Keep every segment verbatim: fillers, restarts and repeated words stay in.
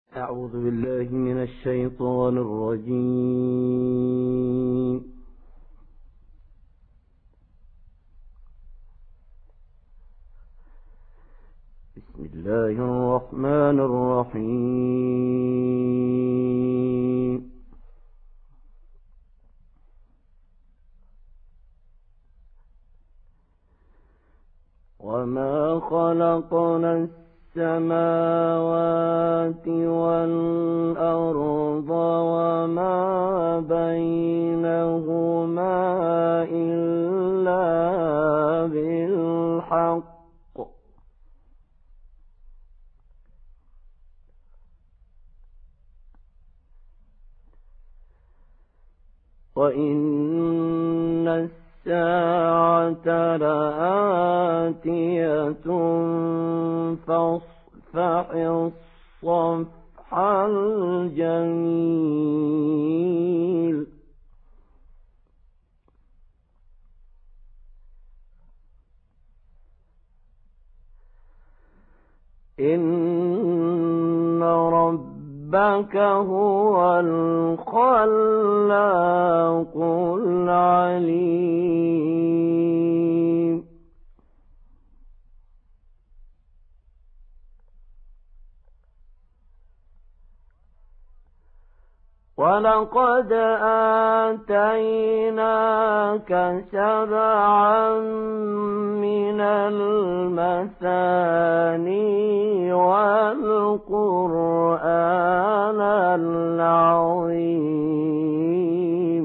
أعوذ بالله من الشيطان الرجيم. بسم الله الرحمن الرحيم. وما خلقنا السماوات والأرض وما بينهما إلا بالحق وإن الساعة لآتية فاصفح الصفح الجميل. إن ربك هو الخلاق العليم. ولقد آتيناك سبعا من المثاني والقرآن العظيم.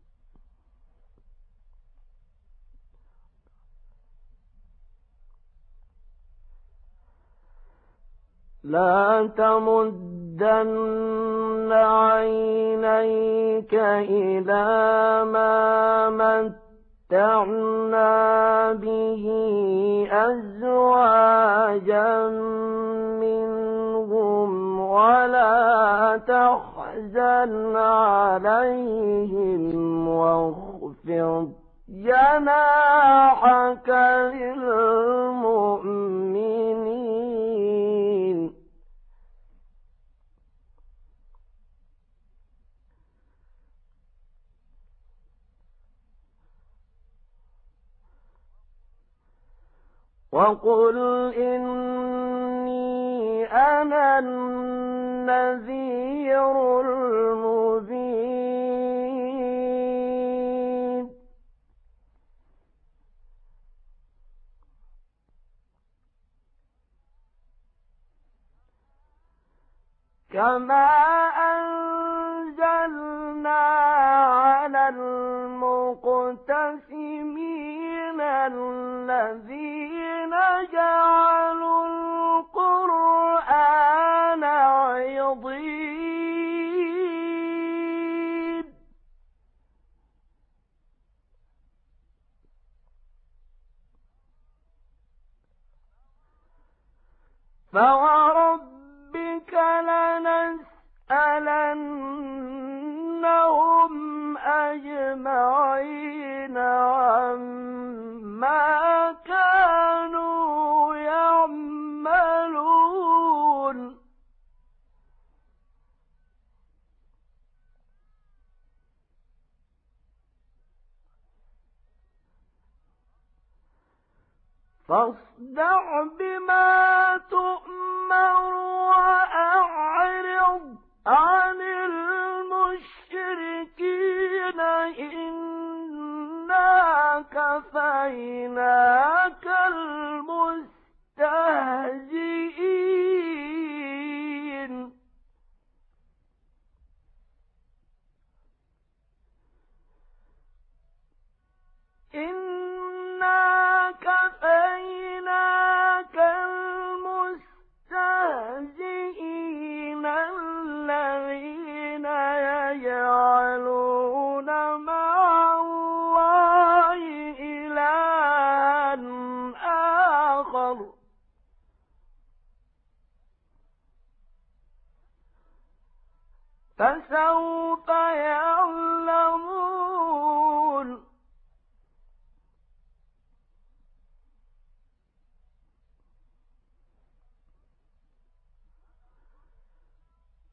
لا تمدن عينيك إلى ما متعنا به أزواجا منهم ولا تحزن عليهم واخفض جناحك للمؤمنين. وقل إني أنا النذير المبين. كما أنزلنا على المقتسمين الذين جعلوا القرآن عضين. فوربك لنسألنهم أجمعين عما كانوا يعملون. فاصدع بما تؤمر وأعرض عن المشركين إنا كفيناك المستهزئين. إنا كفيناك المستهزئين الذين يجعلون مع الله إلها آخر فسوف يعلمون.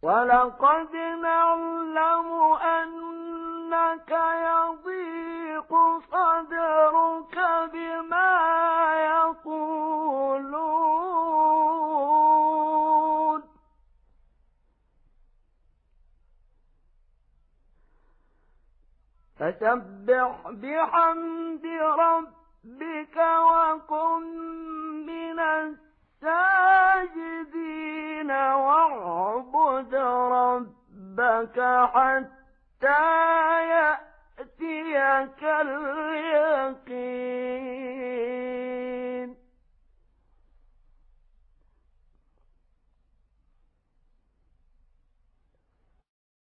ولقد نعلم أنك يضيق صدرك بما يقولون فسبح بحمد ربك وكن من الساجدين واعبد ربك حتى يأتيك اليقين.